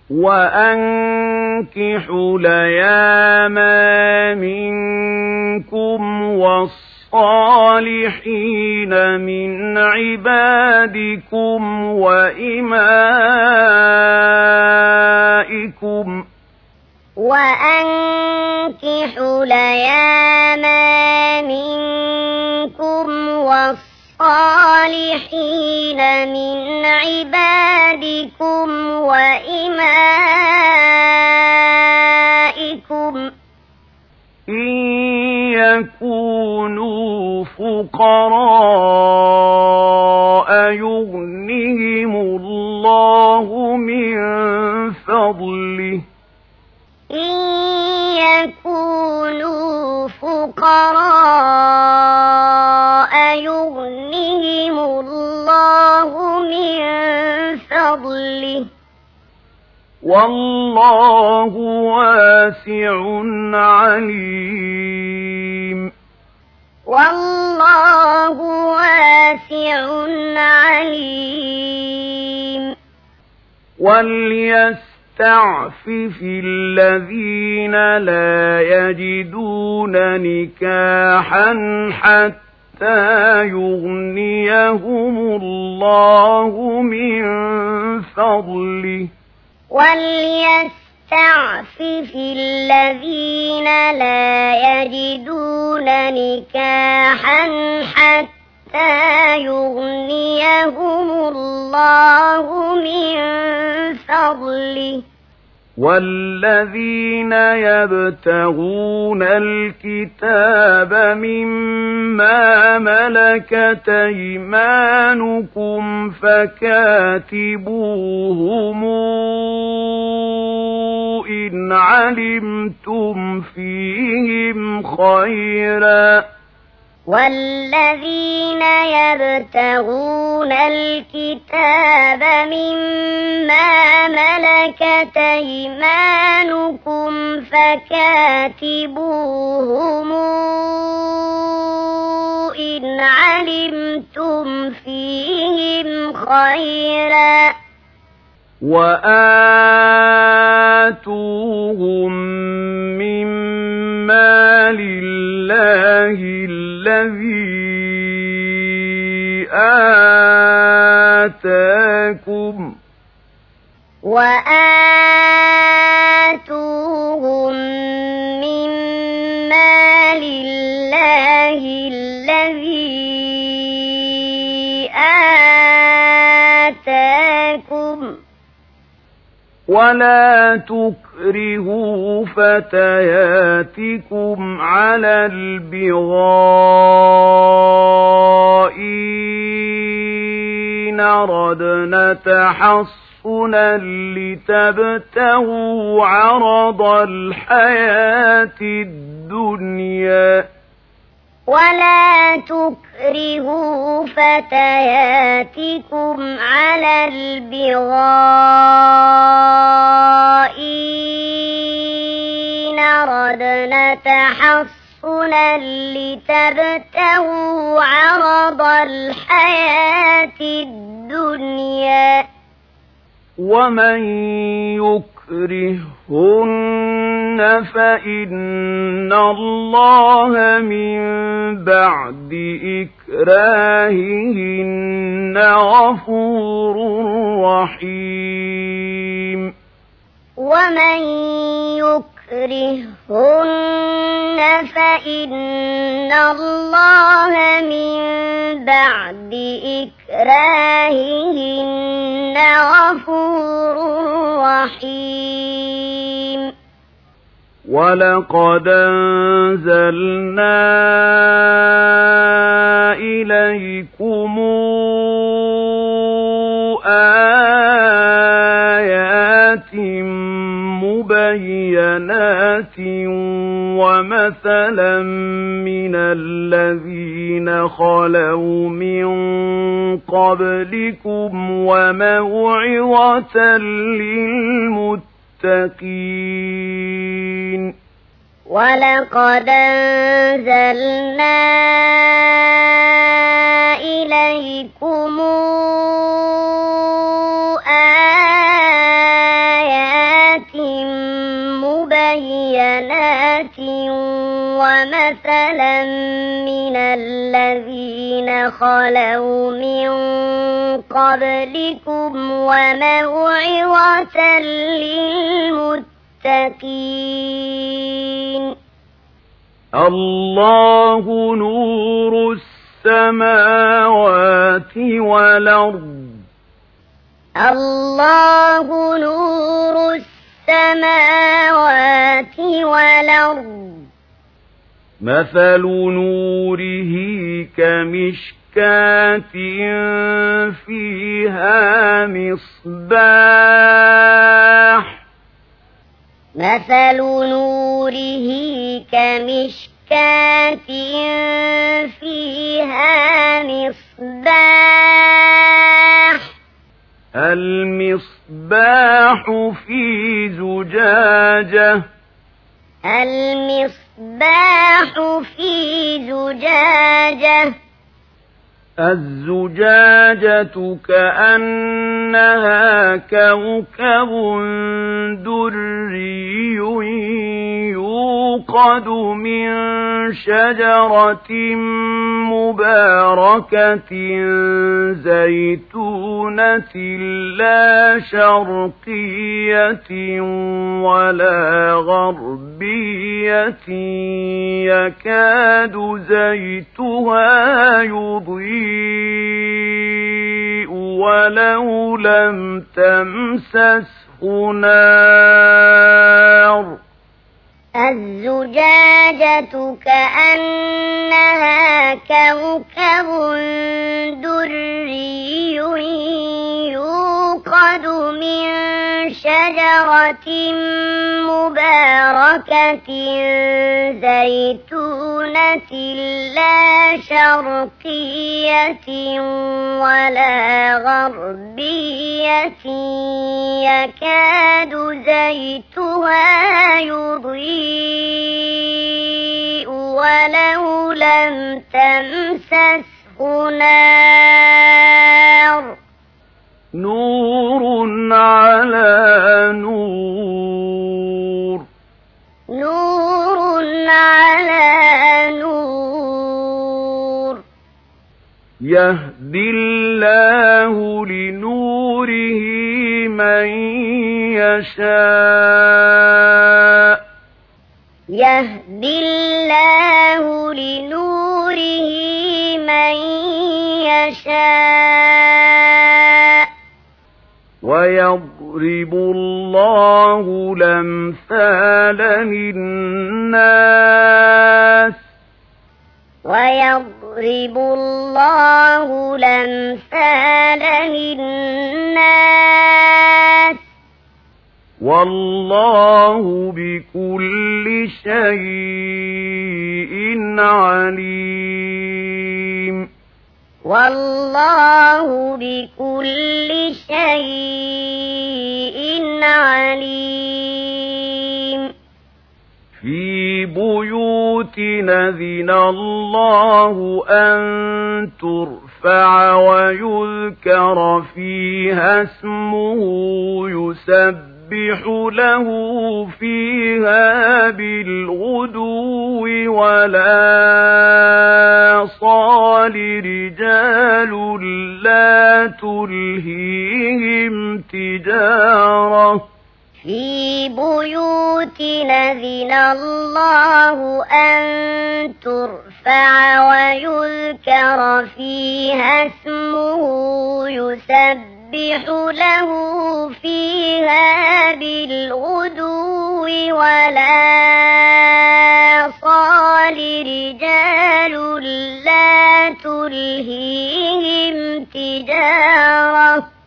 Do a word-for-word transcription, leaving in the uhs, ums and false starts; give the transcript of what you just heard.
وأنكحوا الأيام منكم والصالحين من عبادكم وإمائكم وأنكحوا الأيام منكم والصالحين من عبادكم وإمائكم إن يكونوا فقراء يغنهم الله من فضله إن يكونوا فقراء يغنهم الله من فضله والله واسع عليم والله واسع عليم وليستعفف الذين لا يجدون نكاحا حتى يغنيهم الله من فضله وليستعفف الذين لا يجدون نكاحا حتى يغنيهم الله من فضله والذين يبتغون الكتاب مما ملكت أيمانكم فكاتبوهم إن علمتم فيهم خيرا والذين يبتغون الكتاب مما ملكت أيمانكم فكاتبوهم إن علمتم فيهم خيرا وآتوهم مما لله الذي آتاكم وآتوهم مما لله الذي آتاكم ولا تكرهوا فتياتكم على البغاء إن أردنا تحصنا لتبتغوا عرض الحياة الدنيا ولا تكرهوا فتياتكم على البغاء إن أردنا تحصنا لتبتغوا عرض الحياة الدنيا ومن يكرهن فإن الله من بعد إكراههن غفور رحيم ومن يكرهن فإن الله من بعد إكراههن غفور رحيم ولقد أنزلنا إليكم آيات مبينات ومثلا من الذين خلوا من قبلكم وموعظة للمتقين ولقد أنزلنا إليكم آيات بينات ومثلا من الذين خلوا من قبلكم وموعظة للمتقين الله نور السماوات والأرض الله نور السماوات والأرض مثل نوره كمشكاة فيها مصباح مثل نوره كمشكاة فيها مصباح المصباح في زجاجة المصباح في زجاجة الزجاجة كأنها كوكب دري يوقد من شجرة مباركة زيتونة لا شرقية ولا غربية يكاد زيتها يضيء ولو لم تمسسه نار الزجاجة كأنها كوكب دري يوقد من شجرة مباركة زيتونة لا شرقية ولا غربية يكاد زيتها يضيء ولو لم تمسسه نار نور على نور نور على نور يهدي الله لنوره من يشاء يهدي الله لنوره من يشاء ويضرب الله الأمثال للناس ويضرب الله الأمثال للناس والله بكل شيء عليم والله بكل شيء عليم في بيوت أذن الله أن ترفع ويذكر فيها اسمه يسبح له فيها بالغدو ولا صال رجال لا تلهيهم تجارة في بيوت أذن الله أن ترفع ويذكر فيها اسمه يسبح له فيها بالغدو ولا صال رجال لا تلهيهم تجارة